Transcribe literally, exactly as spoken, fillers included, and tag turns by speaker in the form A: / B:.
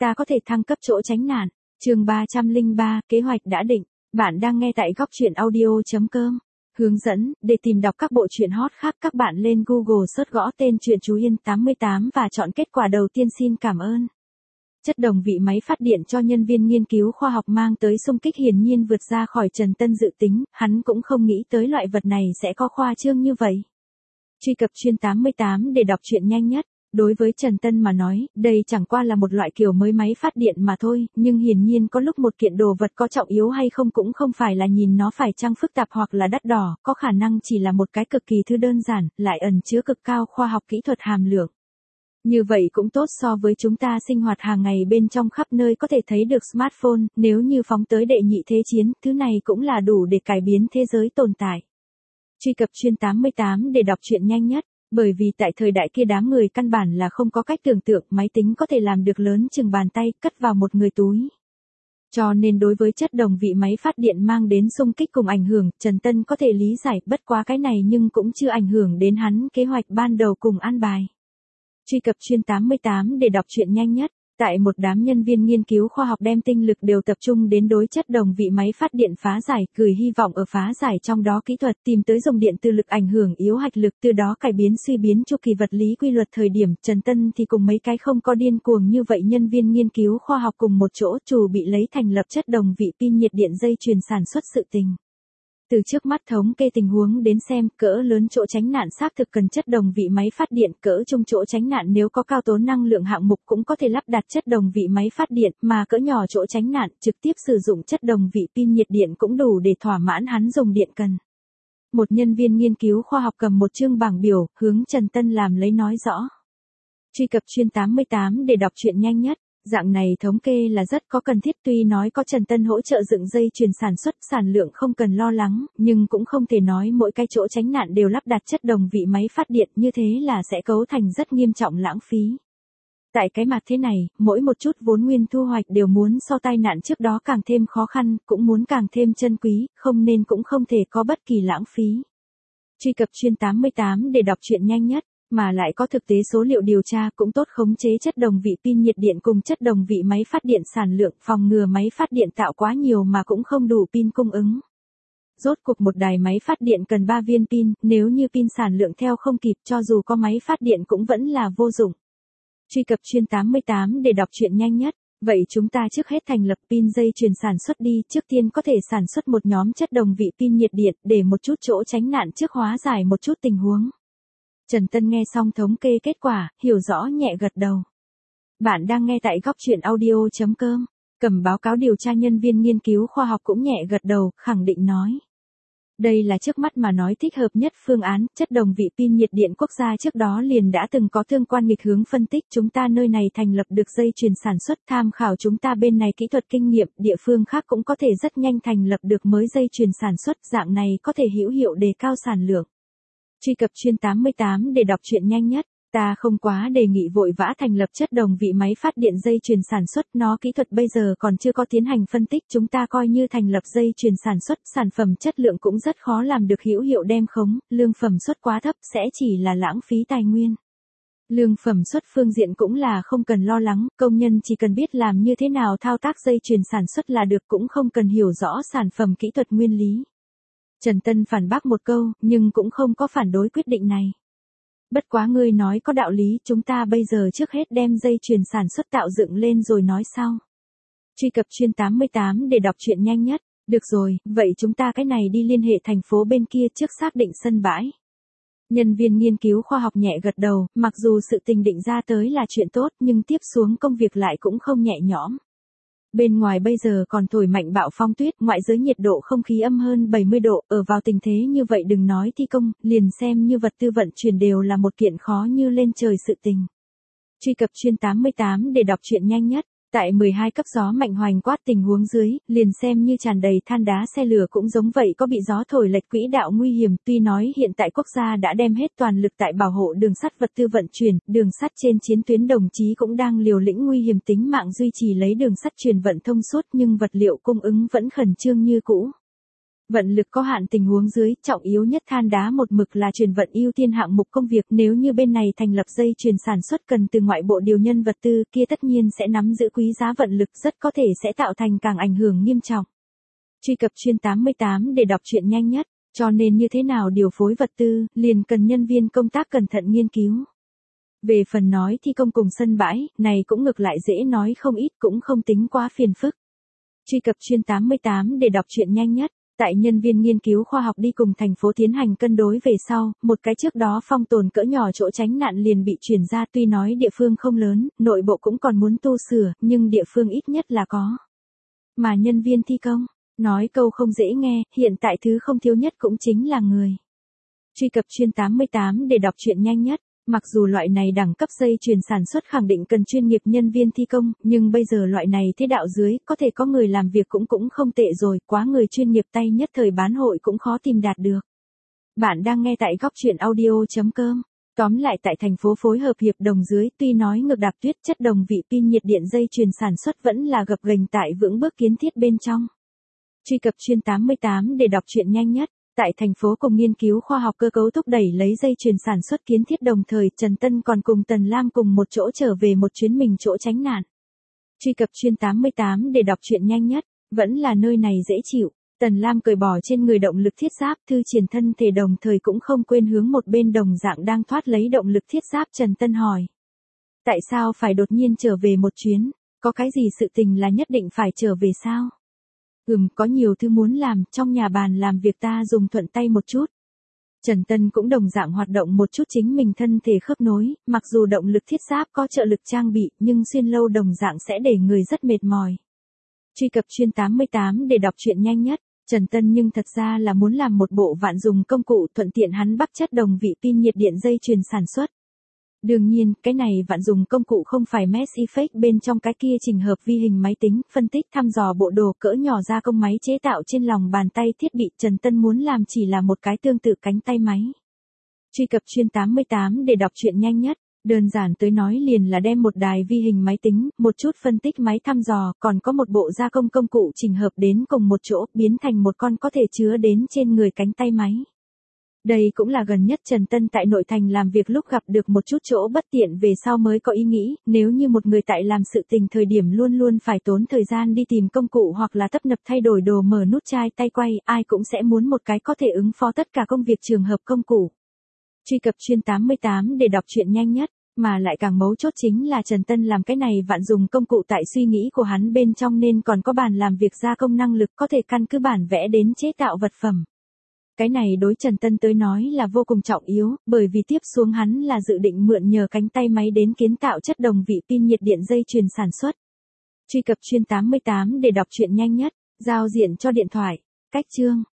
A: ta có thể thăng cấp chỗ tránh nạn. Chương ba trăm lẻ ba, kế hoạch đã định. Bạn đang nghe tại góc truyện audio chấm com. Hướng dẫn, để tìm đọc các bộ truyện hot khác các bạn lên Google search gõ tên truyện Chú Yên tám mươi tám và chọn kết quả đầu tiên. Xin cảm ơn. Chất đồng vị máy phát điện cho nhân viên nghiên cứu khoa học mang tới xung kích hiển nhiên vượt ra khỏi Trần Tân dự tính, hắn cũng không nghĩ tới loại vật này sẽ có khoa trương như vậy. Truy cập chuyên tám mươi tám để đọc truyện nhanh nhất. Đối với Trần Tân mà nói, đây chẳng qua là một loại kiểu mới máy phát điện mà thôi, nhưng hiển nhiên có lúc một kiện đồ vật có trọng yếu hay không cũng không phải là nhìn nó phải chăng phức tạp hoặc là đắt đỏ, có khả năng chỉ là một cái cực kỳ thứ đơn giản, lại ẩn chứa cực cao khoa học kỹ thuật hàm lượng. Như vậy cũng tốt so với chúng ta sinh hoạt hàng ngày bên trong khắp nơi có thể thấy được smartphone, nếu như phóng tới đệ nhị thế chiến, thứ này cũng là đủ để cải biến thế giới tồn tại. Truy cập chuyên tám mươi tám để đọc truyện nhanh nhất. Bởi vì tại thời đại kia đám người căn bản là không có cách tưởng tượng máy tính có thể làm được lớn chừng bàn tay, cất vào một người túi. Cho nên đối với chất đồng vị máy phát điện mang đến xung kích cùng ảnh hưởng, Trần Tân có thể lý giải, bất quá cái này nhưng cũng chưa ảnh hưởng đến hắn kế hoạch ban đầu cùng an bài. Truy cập chuyên tám mươi tám để đọc truyện nhanh nhất. Tại một đám nhân viên nghiên cứu khoa học đem tinh lực đều tập trung đến đối chất đồng vị máy phát điện phá giải, gửi hy vọng ở phá giải trong đó kỹ thuật tìm tới dùng điện từ lực ảnh hưởng yếu hạch lực, từ đó cải biến suy biến chu kỳ vật lý quy luật thời điểm. Trần Tân thì cùng mấy cái không có điên cuồng như vậy nhân viên nghiên cứu khoa học cùng một chỗ chủ bị lấy thành lập chất đồng vị pin nhiệt điện dây chuyền sản xuất sự tình. Từ trước mắt thống kê tình huống đến xem, cỡ lớn chỗ tránh nạn xác thực cần chất đồng vị máy phát điện, cỡ trung chỗ tránh nạn nếu có cao tố năng lượng hạng mục cũng có thể lắp đặt chất đồng vị máy phát điện, mà cỡ nhỏ chỗ tránh nạn trực tiếp sử dụng chất đồng vị pin nhiệt điện cũng đủ để thỏa mãn hắn dùng điện cần. Một nhân viên nghiên cứu khoa học cầm một chương bảng biểu, hướng Trần Tân làm lấy nói rõ. Truy cập chuyên tám mươi tám để đọc truyện nhanh nhất. Dạng này thống kê là rất có cần thiết, tuy nói có Trần Tân hỗ trợ dựng dây chuyền sản xuất, sản lượng không cần lo lắng, nhưng cũng không thể nói mỗi cái chỗ tránh nạn đều lắp đặt chất đồng vị máy phát điện, như thế là sẽ cấu thành rất nghiêm trọng lãng phí. Tại cái mặt thế này, mỗi một chút vốn nguyên thu hoạch đều muốn so tai nạn trước đó càng thêm khó khăn, cũng muốn càng thêm chân quý, không nên cũng không thể có bất kỳ lãng phí. Truy cập chuyên tám mươi tám để đọc truyện nhanh nhất. Mà lại có thực tế số liệu điều tra cũng tốt khống chế chất đồng vị pin nhiệt điện cùng chất đồng vị máy phát điện sản lượng, phòng ngừa máy phát điện tạo quá nhiều mà cũng không đủ pin cung ứng. Rốt cuộc một đài máy phát điện cần ba viên pin, nếu như pin sản lượng theo không kịp cho dù có máy phát điện cũng vẫn là vô dụng. Truy cập chuyên tám mươi tám để đọc truyện nhanh nhất. Vậy chúng ta trước hết thành lập pin dây chuyền sản xuất đi, trước tiên có thể sản xuất một nhóm chất đồng vị pin nhiệt điện để một chút chỗ tránh nạn trước hóa giải một chút tình huống. Trần Tân nghe xong thống kê kết quả, hiểu rõ nhẹ gật đầu. Bạn đang nghe tại góc truyện audio chấm com. Cầm báo cáo điều tra nhân viên nghiên cứu khoa học cũng nhẹ gật đầu, khẳng định nói. Đây là trước mắt mà nói thích hợp nhất phương án, chất đồng vị pin nhiệt điện quốc gia trước đó liền đã từng có tương quan nghịch hướng phân tích, chúng ta nơi này thành lập được dây chuyền sản xuất, tham khảo chúng ta bên này kỹ thuật kinh nghiệm, địa phương khác cũng có thể rất nhanh thành lập được mới dây chuyền sản xuất, dạng này có thể hữu hiệu đề cao sản lượng. Truy cập chuyên tám mươi tám để đọc truyện nhanh nhất. Ta không quá đề nghị vội vã thành lập chất đồng vị máy phát điện dây chuyền sản xuất, nó kỹ thuật bây giờ còn chưa có tiến hành phân tích, chúng ta coi như thành lập dây chuyền sản xuất, sản phẩm chất lượng cũng rất khó làm được hữu hiệu đem khống, lương phẩm suất quá thấp sẽ chỉ là lãng phí tài nguyên. Lương phẩm suất phương diện cũng là không cần lo lắng, công nhân chỉ cần biết làm như thế nào thao tác dây chuyền sản xuất là được, cũng không cần hiểu rõ sản phẩm kỹ thuật nguyên lý. Trần Tân phản bác một câu, nhưng cũng không có phản đối quyết định này. Bất quá ngươi nói có đạo lý, chúng ta bây giờ trước hết đem dây chuyền sản xuất tạo dựng lên rồi nói sau. Truy cập chuyên tám mươi tám để đọc truyện nhanh nhất. Được rồi, vậy chúng ta cái này đi liên hệ thành phố bên kia trước xác định sân bãi. Nhân viên nghiên cứu khoa học nhẹ gật đầu, mặc dù sự tình định ra tới là chuyện tốt nhưng tiếp xuống công việc lại cũng không nhẹ nhõm. Bên ngoài bây giờ còn thổi mạnh bão phong tuyết, ngoại giới nhiệt độ không khí âm hơn bảy mươi độ, ở vào tình thế như vậy đừng nói thi công, liền xem như vật tư vận chuyển đều là một kiện khó như lên trời sự tình. Truy cập chuyên tám mươi tám để đọc truyện nhanh nhất. Tại mười hai cấp gió mạnh hoành quát tình huống dưới, liền xem như tràn đầy than đá xe lửa cũng giống vậy có bị gió thổi lệch quỹ đạo nguy hiểm, tuy nói hiện tại quốc gia đã đem hết toàn lực tại bảo hộ đường sắt vật tư vận chuyển, đường sắt trên chiến tuyến đồng chí cũng đang liều lĩnh nguy hiểm tính mạng duy trì lấy đường sắt truyền vận thông suốt nhưng vật liệu cung ứng vẫn khẩn trương như cũ. Vận lực có hạn tình huống dưới, trọng yếu nhất than đá một mực là truyền vận ưu tiên hạng mục công việc, nếu như bên này thành lập dây chuyền sản xuất cần từ ngoại bộ điều nhân vật tư, kia tất nhiên sẽ nắm giữ quý giá vận lực, rất có thể sẽ tạo thành càng ảnh hưởng nghiêm trọng. Truy cập chuyên tám mươi tám để đọc truyện nhanh nhất, cho nên như thế nào điều phối vật tư, liền cần nhân viên công tác cẩn thận nghiên cứu. Về phần nói thi công cùng sân bãi, này cũng ngược lại dễ nói không ít, cũng không tính quá phiền phức. Truy cập chuyên tám mươi tám để đọc truyện nhanh nhất. Tại nhân viên nghiên cứu khoa học đi cùng thành phố tiến hành cân đối về sau, một cái trước đó phong tồn cỡ nhỏ chỗ tránh nạn liền bị chuyển ra, tuy nói địa phương không lớn, nội bộ cũng còn muốn tu sửa, nhưng địa phương ít nhất là có. Mà nhân viên thi công, nói câu không dễ nghe, hiện tại thứ không thiếu nhất cũng chính là người. Truy cập chuyên tám mươi tám để đọc truyện nhanh nhất. Mặc dù loại này đẳng cấp dây chuyền sản xuất khẳng định cần chuyên nghiệp nhân viên thi công, nhưng bây giờ loại này thế đạo dưới, có thể có người làm việc cũng cũng không tệ rồi, quá người chuyên nghiệp tay nhất thời bán hội cũng khó tìm đạt được. Bạn đang nghe tại góc truyện audio chấm com. Tóm lại tại thành phố phối hợp hiệp đồng dưới, tuy nói ngược đạp tuyết chất đồng vị pin nhiệt điện dây chuyền sản xuất vẫn là gập ghềnh tại vững bước kiến thiết bên trong. Truy cập chuyên tám mươi tám để đọc truyện nhanh nhất. Tại thành phố cùng nghiên cứu khoa học cơ cấu thúc đẩy lấy dây chuyền sản xuất kiến thiết đồng thời, Trần Tân còn cùng Tần Lam cùng một chỗ trở về một chuyến mình chỗ tránh nạn. Truy cập chuyên tám mươi tám để đọc truyện nhanh nhất, vẫn là nơi này dễ chịu. Tần Lam cởi bỏ trên người động lực thiết giáp, thư triển thân thể đồng thời cũng không quên hướng một bên đồng dạng đang thoát lấy động lực thiết giáp Trần Tân hỏi. Tại sao phải đột nhiên trở về một chuyến, có cái gì sự tình là nhất định phải trở về sao? Ừm, có nhiều thứ muốn làm, trong nhà bàn làm việc ta dùng thuận tay một chút. Trần Tân cũng đồng dạng hoạt động một chút chính mình thân thể khớp nối, mặc dù động lực thiết giáp có trợ lực trang bị, nhưng xuyên lâu đồng dạng sẽ để người rất mệt mỏi. Truy cập chuyên tám mươi tám để đọc truyện nhanh nhất. Trần Tân nhưng thật ra là muốn làm một bộ vạn dùng công cụ thuận tiện hắn bắc chất đồng vị pin nhiệt điện dây chuyền sản xuất. Đương nhiên, cái này vạn dùng công cụ không phải Mass Effect bên trong cái kia trình hợp vi hình máy tính, phân tích thăm dò bộ đồ cỡ nhỏ ra công máy chế tạo trên lòng bàn tay thiết bị. Trần Tân muốn làm chỉ là một cái tương tự cánh tay máy. Truy cập chuyên tám mươi tám để đọc truyện nhanh nhất. Đơn giản tới nói liền là đem một đài vi hình máy tính, một chút phân tích máy thăm dò, còn có một bộ gia công công cụ trình hợp đến cùng một chỗ, biến thành một con có thể chứa đến trên người cánh tay máy. Đây cũng là gần nhất Trần Tân tại nội thành làm việc lúc gặp được một chút chỗ bất tiện về sau mới có ý nghĩ, nếu như một người tại làm sự tình thời điểm luôn luôn phải tốn thời gian đi tìm công cụ hoặc là tấp nập thay đổi đồ mở nút chai tay quay, ai cũng sẽ muốn một cái có thể ứng phó tất cả công việc trường hợp công cụ. Truy cập chuyên tám mươi tám để đọc truyện nhanh nhất, mà lại càng mấu chốt chính là Trần Tân làm cái này vạn dùng công cụ tại suy nghĩ của hắn bên trong nên còn có bàn làm việc gia công năng lực có thể căn cứ bản vẽ đến chế tạo vật phẩm. Cái này đối Trần Tân tới nói là vô cùng trọng yếu, bởi vì tiếp xuống hắn là dự định mượn nhờ cánh tay máy đến kiến tạo chất đồng vị pin nhiệt điện dây chuyền sản xuất. Truy cập chuyên tám mươi tám để đọc truyện nhanh nhất, giao diện cho điện thoại, cách chương.